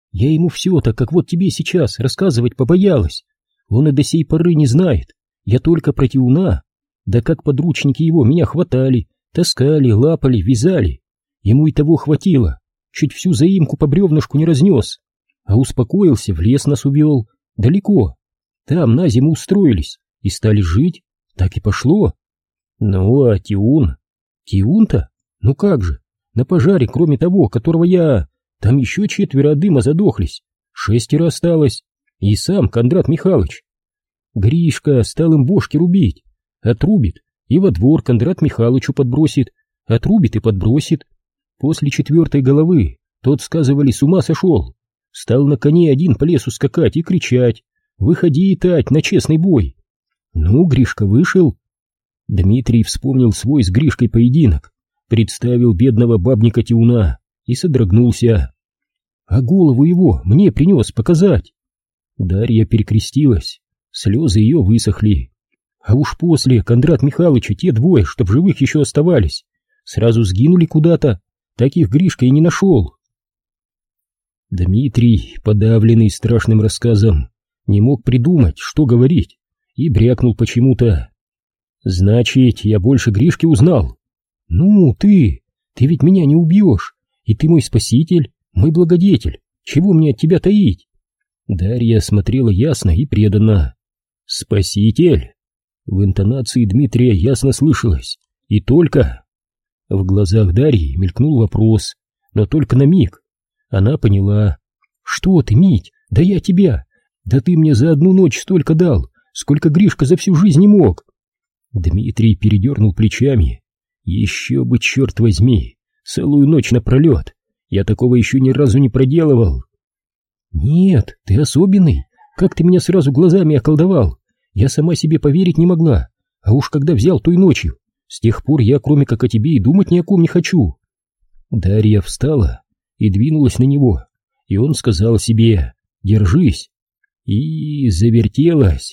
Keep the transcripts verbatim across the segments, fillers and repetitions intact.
Я ему все так, как вот тебе сейчас, рассказывать побоялась. Он и до сей поры не знает. Я только про Тиуна. Да как подручники его меня хватали, таскали, лапали, вязали. Ему и того хватило. Чуть всю заимку по бревнышку не разнес. А успокоился, в лес нас увел. Далеко. Там на зиму устроились и стали жить. Так и пошло. Ну, а Тиун? Тиун-то? Ну как же? На пожаре, кроме того, которого я... Там еще четверо от дыма задохлись. Шестеро осталось. И сам Кондрат Михайлович. Гришка стал им бошки рубить. Отрубит и во двор Кондрат Михайловичу подбросит. Отрубит и подбросит. После четвертой головы тот, сказывали, с ума сошел. Стал на коне один по лесу скакать и кричать: «Выходи, Тать, на честный бой!» Ну, Гришка вышел. Дмитрий вспомнил свой с Гришкой поединок, представил бедного бабника Тиуна и содрогнулся. А голову его мне принес показать. Дарья перекрестилась, слезы ее высохли. А уж после Кондрат Михайловича те двое, что в живых еще оставались, сразу сгинули куда-то, так их Гришка и не нашел. Дмитрий, подавленный страшным рассказом, не мог придумать, что говорить, и брякнул почему-то: «Значит, я больше Гришки узнал». «Ну, ты, ты ведь меня не убьешь, и ты мой спаситель, мой благодетель, чего мне от тебя таить?» Дарья смотрела ясно и преданно. «Спаситель?» В интонации Дмитрия ясно слышалось: «И только...» В глазах Дарьи мелькнул вопрос, но только на миг. Она поняла. «Что ты, Мить, да я тебя! Да ты мне за одну ночь столько дал, сколько Гришка за всю жизнь не мог!» Дмитрий передернул плечами. «Еще бы, черт возьми, целую ночь напролет! Я такого еще ни разу не проделывал!» «Нет, ты особенный! Как ты меня сразу глазами околдовал! Я сама себе поверить не могла, а уж когда взял той ночью, с тех пор я, кроме как о тебе, и думать ни о ком не хочу!» Дарья встала и двинулась на него, и он сказал себе: «Держись!» И завертелась.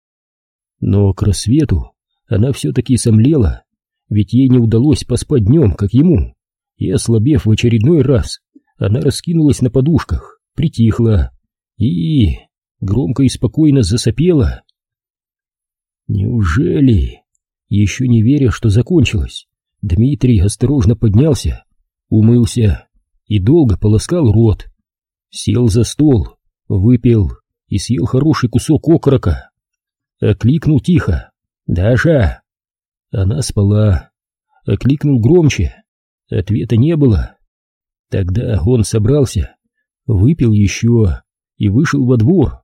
Но к рассвету она все-таки сомлела, ведь ей не удалось поспать днем, как ему, и, ослабев в очередной раз, она раскинулась на подушках, притихла и громко и спокойно засопела. Неужели? Еще не веря, что закончилось, Дмитрий осторожно поднялся, умылся и долго полоскал рот, сел за стол, выпил и съел хороший кусок окорока. Окликнул тихо: «Даша!» Она спала. Окликнул громче. Ответа не было. Тогда он собрался, выпил еще и вышел во двор.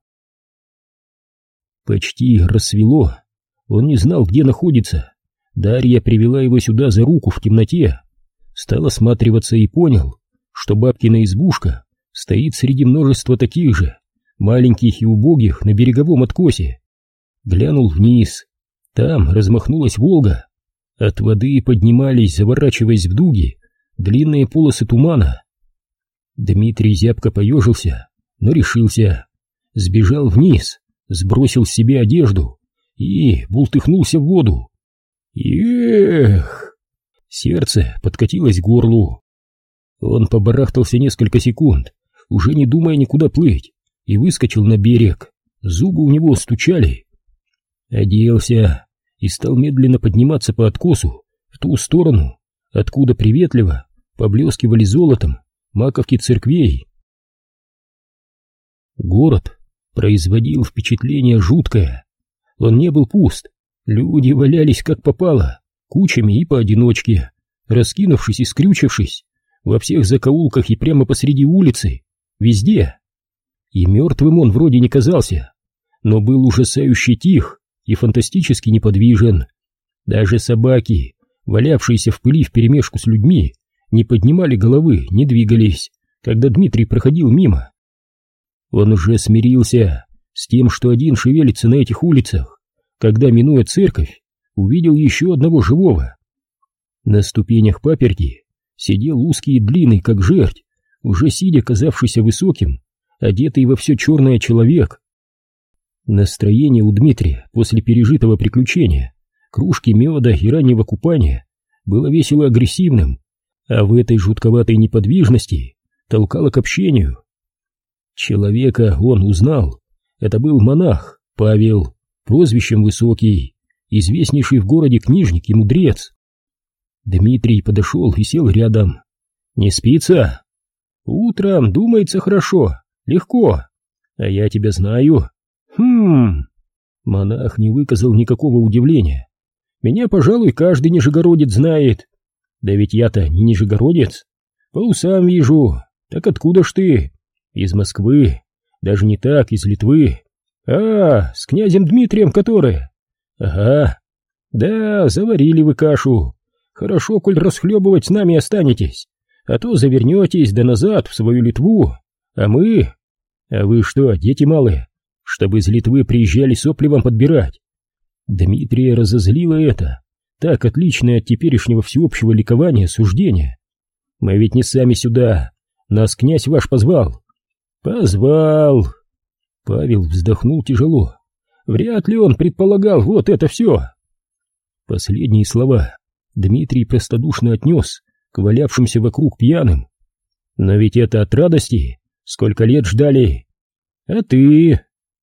Почти рассвело. Он не знал, где находится. Дарья привела его сюда за руку в темноте. Стал осматриваться и понял, что бабкина избушка стоит среди множества таких же, маленьких и убогих, на береговом откосе. Глянул вниз. Там размахнулась Волга. От воды поднимались, заворачиваясь в дуги, длинные полосы тумана. Дмитрий зябко поежился, но решился. Сбежал вниз, сбросил с себя одежду и бултыхнулся в воду. Эх! Сердце подкатилось к горлу. Он побарахтался несколько секунд, уже не думая никуда плыть, и выскочил на берег. Зубы у него стучали. Оделся и стал медленно подниматься по откосу в ту сторону, откуда приветливо поблескивали золотом маковки церквей. Город производил впечатление жуткое. Он не был пуст. Люди валялись как попало, кучами и поодиночке, раскинувшись и скрючившись, во всех закоулках и прямо посреди улицы, везде. И мертвым он вроде не казался, но был ужасающе тих и фантастически неподвижен. Даже собаки, валявшиеся в пыли вперемешку с людьми, не поднимали головы, не двигались, когда Дмитрий проходил мимо. Он уже смирился с тем, что один шевелится на этих улицах, когда, минуя церковь, увидел еще одного живого. На ступенях паперти сидел узкий и длинный, как жерть, уже сидя казавшийся высоким, одетый во все черное человек. Настроение у Дмитрия после пережитого приключения, кружки меда и раннего купания было весело агрессивным, а в этой жутковатой неподвижности толкало к общению. Человека он узнал. Это был монах Павел, прозвищем Высокий, известнейший в городе книжник и мудрец. Дмитрий подошел и сел рядом. «Не спится?» «Утром думается хорошо, легко. А я тебя знаю». «Хм...» Монах не выказал никакого удивления. «Меня, пожалуй, каждый нижегородец знает». «Да ведь я-то не нижегородец. По усам вижу. Так откуда ж ты?» «Из Москвы. Даже не так, из Литвы». «А, с князем Дмитрием, который?» «Ага. Да, заварили вы кашу. Хорошо, коль расхлебывать с нами останетесь. А то завернетесь да назад в свою Литву. А мы... А вы что, дети малые, чтобы из Литвы приезжали сопли вам подбирать?» Дмитрия разозлило это, так отличное от теперешнего всеобщего ликования суждения. «Мы ведь не сами сюда. Нас князь ваш позвал». «Позвал». Павел вздохнул тяжело. Вряд ли он предполагал вот это все. Последние слова Дмитрий простодушно отнес к валявшимся вокруг пьяным. «Но ведь это от радости. Сколько лет ждали. А ты...»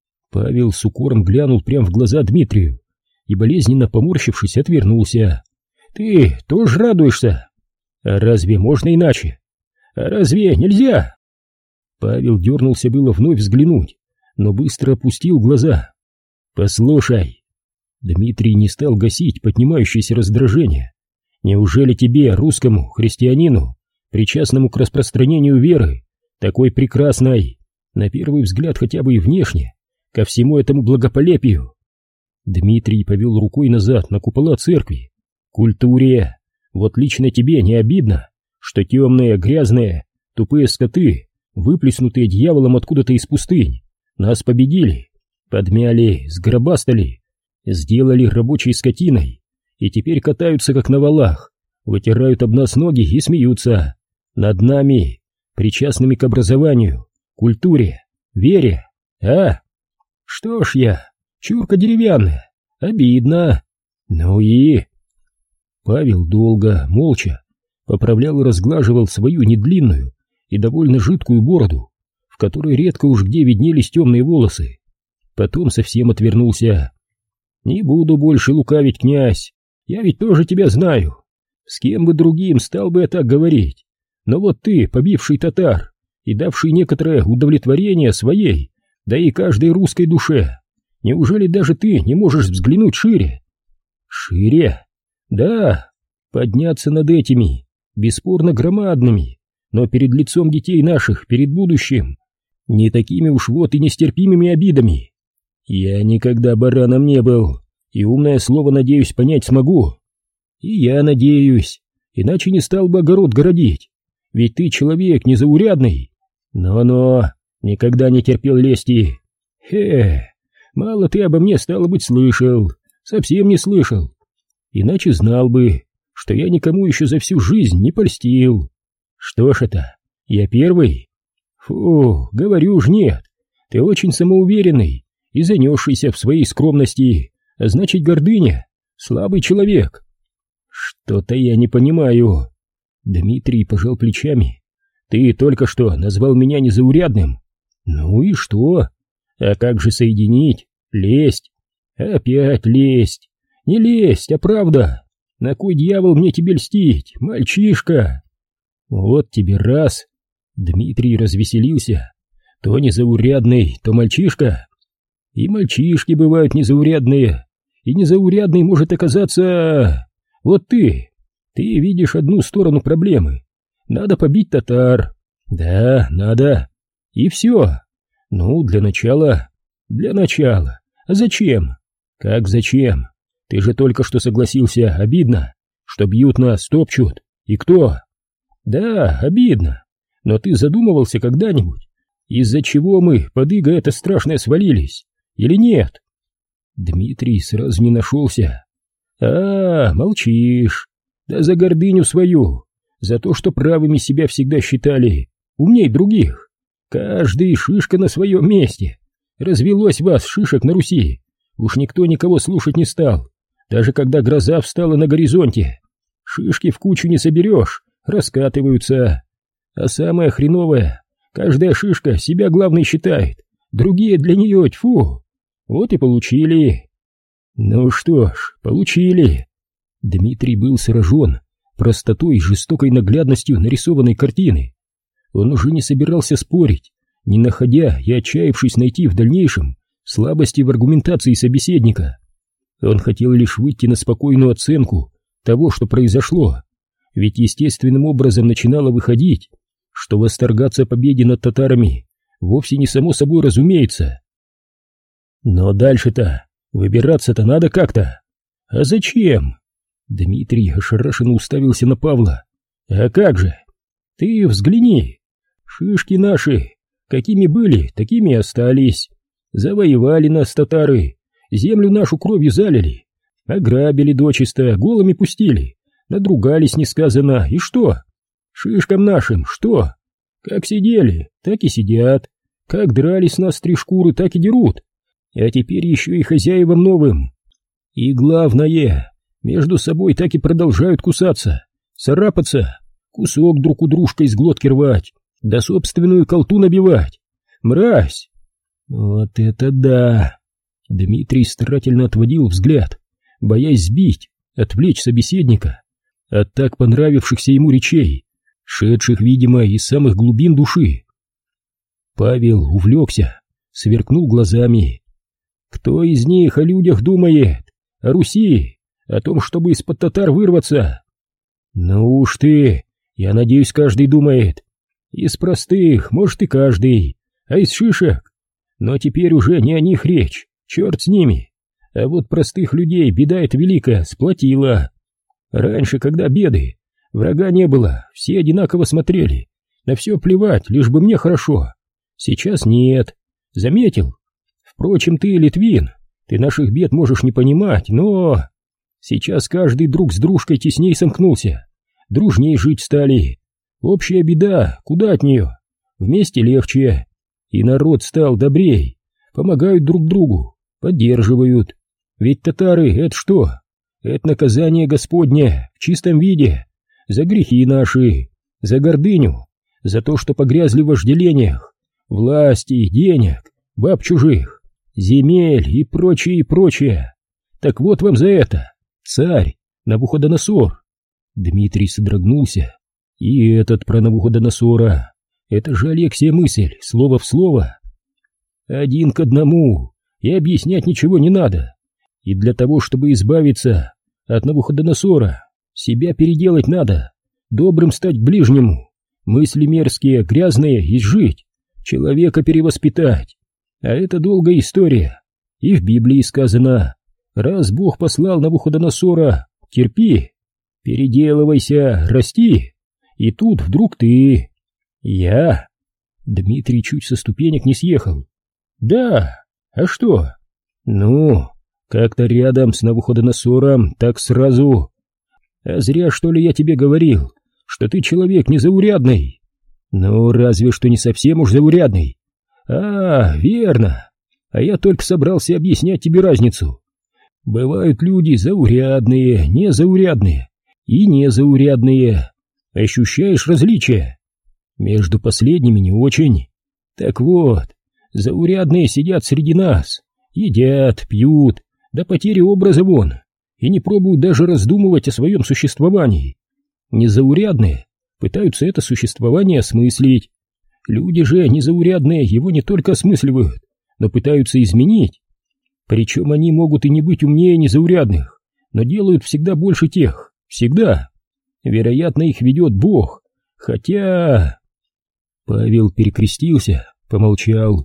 Павел с укором глянул прямо в глаза Дмитрию и, болезненно поморщившись, отвернулся. «Ты тоже радуешься? А разве можно иначе? А разве нельзя?» Павел дернулся было вновь взглянуть, но быстро опустил глаза. «Послушай». Дмитрий не стал гасить поднимающееся раздражение. «Неужели тебе, русскому христианину, причастному к распространению веры, такой прекрасной, на первый взгляд хотя бы и внешне, ко всему этому благополепию?» Дмитрий повел рукой назад на купола церкви. «Культуре. Вот лично тебе не обидно, что темные, грязные, тупые скоты, выплеснутые дьяволом откуда-то из пустынь, нас победили, подмяли, сгробастали, сделали рабочей скотиной и теперь катаются как на валах, вытирают об нас ноги и смеются над нами, причастными к образованию, культуре, вере, а? Что ж я, чурка деревянная, обидно. Ну и...» Павел долго, молча поправлял и разглаживал свою недлинную и довольно жидкую бороду, в которой редко уж где виднелись темные волосы. Потом совсем отвернулся. «Не буду больше лукавить, князь, я ведь тоже тебя знаю. С кем бы другим стал бы я так говорить, но вот ты, побивший татар и давший некоторое удовлетворение своей, да и каждой русской душе, неужели даже ты не можешь взглянуть шире?» «Шире? Да, подняться над этими, бесспорно громадными, но перед лицом детей наших, перед будущим, не такими уж вот и нестерпимыми обидами. Я никогда бараном не был, и умное слово, надеюсь, понять смогу. И я надеюсь, иначе не стал бы огород городить, ведь ты человек незаурядный. Но-но, никогда не терпел лести. Хе, мало ты обо мне, стало быть, слышал, совсем не слышал. Иначе знал бы, что я никому еще за всю жизнь не польстил. Что ж это, я первый? Фу, говорю ж нет, ты очень самоуверенный и занесшийся в своей скромности, а значит гордыня, слабый человек. Что-то я не понимаю. Дмитрий пожал плечами. Ты только что назвал меня незаурядным. Ну и что? А как же соединить? Лесть? Опять лесть. Не лесть, а правда. На кой дьявол мне тебе льстить, мальчишка? Вот тебе раз. Дмитрий развеселился. То незаурядный, то мальчишка. И мальчишки бывают незаурядные, и незаурядный может оказаться... Вот ты, ты видишь одну сторону проблемы. Надо побить татар. Да, надо. И все. Ну, для начала... Для начала. А зачем? Как зачем? Ты же только что согласился, обидно, что бьют нас, топчут. И кто? Да, обидно. Но ты задумывался когда-нибудь, из-за чего мы под иго это страшное свалились? Или нет? Дмитрий сразу не нашелся. А, молчишь. Да за гордыню свою, за то, что правыми себя всегда считали, умней других. Каждый шишка на своем месте. Развелось вас, шишек, на Руси. Уж никто никого слушать не стал, даже когда гроза встала на горизонте. Шишки в кучу не соберешь, раскатываются. А самое хреновое, Каждая шишка себя главной считает, другие для нее тьфу. Вот и получили. Ну что ж, получили. Дмитрий был сражен простотой и жестокой наглядностью нарисованной картины. Он уже не собирался спорить, не находя и отчаявшись найти в дальнейшем слабости в аргументации собеседника. Он хотел лишь выйти на спокойную оценку того, что произошло, ведь естественным образом начинало выходить, что восторгаться победе над татарами вовсе не само собой разумеется. Но дальше-то выбираться-то надо как-то. А зачем? Дмитрий ошарашенно уставился на Павла. А как же? Ты взгляни. Шишки наши, какими были, такими и остались. Завоевали нас татары, землю нашу кровью залили, ограбили дочисто, голыми пустили, надругались несказанно, и что? Шишкам нашим что? Как сидели, так и сидят, как дрались нас три шкуры, так и дерут, а теперь еще и хозяевам новым. И главное, между собой так и продолжают кусаться, царапаться, кусок друг у дружка из глотки рвать, да собственную колту набивать. Мразь! Вот это да! Дмитрий старательно отводил взгляд, боясь сбить, отвлечь собеседника от так понравившихся ему речей, шедших, видимо, из самых глубин души. Павел увлекся, сверкнул глазами. Кто из них о людях думает? О Руси? О том, чтобы из-под татар вырваться? Ну уж ты, я надеюсь, каждый думает. Из простых, может, и каждый, а из шишек. Но теперь уже не о них речь, черт с ними. А вот простых людей беда эта великая сплотила. Раньше, когда беды, врага не было, все одинаково смотрели. На все плевать, лишь бы мне хорошо. Сейчас нет. Заметил? Впрочем, ты, Литвин, ты наших бед можешь не понимать, но... Сейчас каждый друг с дружкой тесней сомкнулся. Дружней жить стали. Общая беда, куда от нее? Вместе легче. И народ стал добрей. Помогают друг другу, поддерживают. Ведь татары — это что? Это наказание Господне в чистом виде. За грехи наши, за гордыню, за то, что погрязли в вожделениях, власти, денег, баб чужих, земель и прочее, и прочее. Так вот вам за это, царь Навуходоносор. Дмитрий содрогнулся. И этот про Навуходоносора. Это же Алексия мысль, слово в слово. Один к одному, и объяснять ничего не надо. И для того, чтобы избавиться от Навуходоносора, себя переделать надо, добрым стать к ближнему, мысли мерзкие, грязные изжить, человека перевоспитать. А это долгая история. И в Библии сказано: раз Бог послал Навуходоносора, терпи, переделывайся, расти. И тут вдруг ты... Я? Дмитрий чуть со ступенек не съехал. Да, а что? Ну, как-то рядом с Навуходоносором, так сразу. А зря, что ли, я тебе говорил, что ты человек незаурядный. Ну, разве что не совсем уж заурядный. А, верно. А я только собрался объяснять тебе разницу. Бывают люди заурядные, незаурядные и незаурядные. Ощущаешь различия? Между последними не очень. Так вот, заурядные сидят среди нас, едят, пьют, до потери образа вон, и не пробуют даже раздумывать о своем существовании. Незаурядные пытаются это существование осмыслить. Люди же незаурядные его не только осмысливают, но пытаются изменить. Причем они могут и не быть умнее незаурядных, но делают всегда больше тех, всегда. Вероятно, их ведет Бог, хотя... Павел перекрестился, помолчал.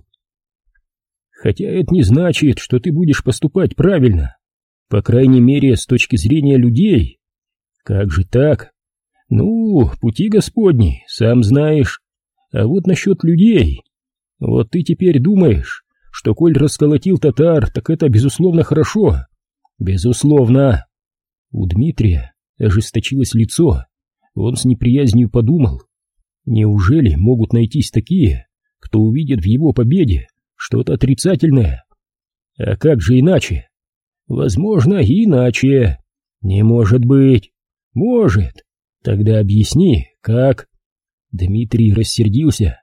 Хотя это не значит, что ты будешь поступать правильно. По крайней мере, с точки зрения людей. Как же так? Ну, пути Господни, сам знаешь. А вот насчет людей. Вот ты теперь думаешь, что коль расколотил татар, так это безусловно хорошо. Безусловно. У Дмитрия ожесточилось лицо. Он с неприязнью подумал. Неужели могут найтись такие, кто увидит в его победе что-то отрицательное? А как же иначе? Возможно, и иначе. Не может быть. Может. Тогда объясни, как? Дмитрий рассердился.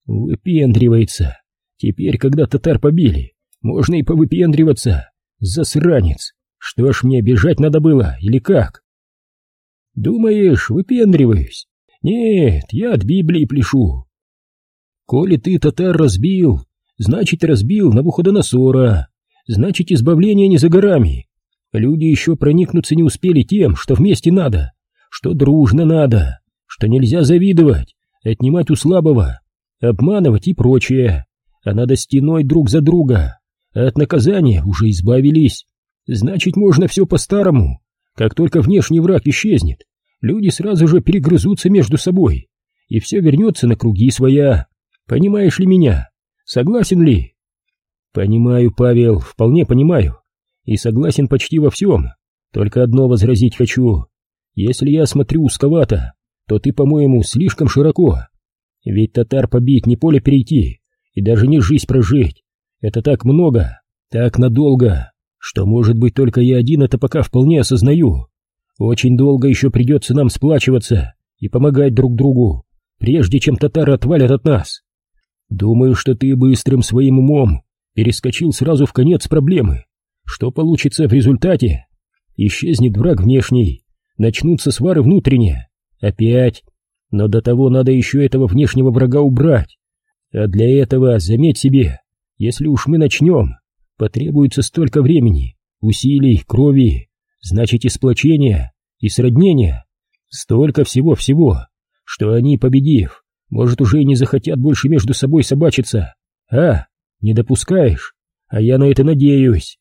Выпендривается. Теперь, когда татар побили, можно и повыпендриваться. Засранец. Что ж, мне бежать надо было, или как? Думаешь, выпендриваюсь? Нет, я от Библии пляшу. Коли ты татар разбил, значит, разбил Навуходоносора. Значит, избавление не за горами. Люди еще проникнуться не успели тем, что вместе надо, что дружно надо, что нельзя завидовать, отнимать у слабого, обманывать и прочее. А надо стеной друг за друга. А от наказания уже избавились. Значит, можно все по-старому. Как только внешний враг исчезнет, люди сразу же перегрызутся между собой, и все вернется на круги своя. Понимаешь ли меня? Согласен ли? Понимаю, Павел, вполне понимаю. И согласен почти во всем. Только одно возразить хочу. Если я смотрю узковато, то ты, по-моему, слишком широко. Ведь татар побить, не поле перейти, и даже не жизнь прожить. Это так много, так надолго, что, может быть, только я один это пока вполне осознаю. Очень долго еще придется нам сплачиваться и помогать друг другу, прежде чем татары отвалят от нас. Думаю, что ты быстрым своим умом перескочил сразу в конец проблемы. Что получится в результате? Исчезнет враг внешний, начнутся свары внутренние. Опять. Но до того надо еще этого внешнего врага убрать. А для этого, заметь себе, если уж мы начнем, потребуется столько времени, усилий, крови, значит и сплочения, и сроднения. Столько всего-всего, что они, победив, может, уже и не захотят больше между собой собачиться. А, не допускаешь? А я на это надеюсь.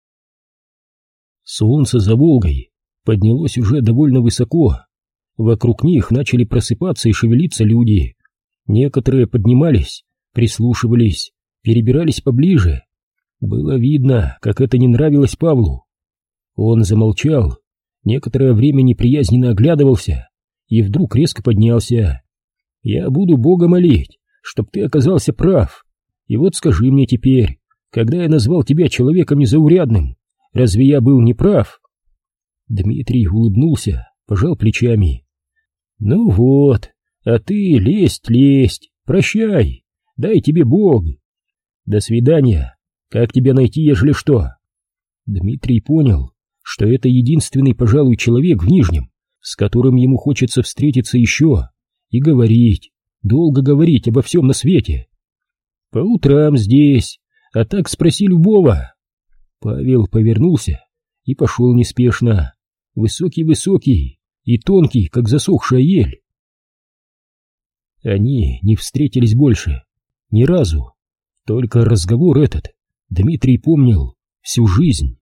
Солнце за Волгой поднялось уже довольно высоко. Вокруг них начали просыпаться и шевелиться люди. Некоторые поднимались, прислушивались, перебирались поближе. Было видно, как это не нравилось Павлу. Он замолчал, некоторое время неприязненно оглядывался и вдруг резко поднялся. «Я буду Бога молить, чтоб ты оказался прав. И вот скажи мне теперь, когда я назвал тебя человеком незаурядным, разве я был неправ?» Дмитрий улыбнулся, пожал плечами. «Ну вот, а ты лезть, лезть, прощай, дай тебе Бог. До свидания, как тебя найти, ежели что?» Дмитрий понял, что это единственный, пожалуй, человек в Нижнем, с которым ему хочется встретиться еще и говорить, долго говорить обо всем на свете. «По утрам здесь, а так спроси любого». Павел повернулся и пошел неспешно, высокий-высокий и тонкий, как засохшая ель. Они не встретились больше, ни разу. Только разговор этот Дмитрий помнил всю жизнь.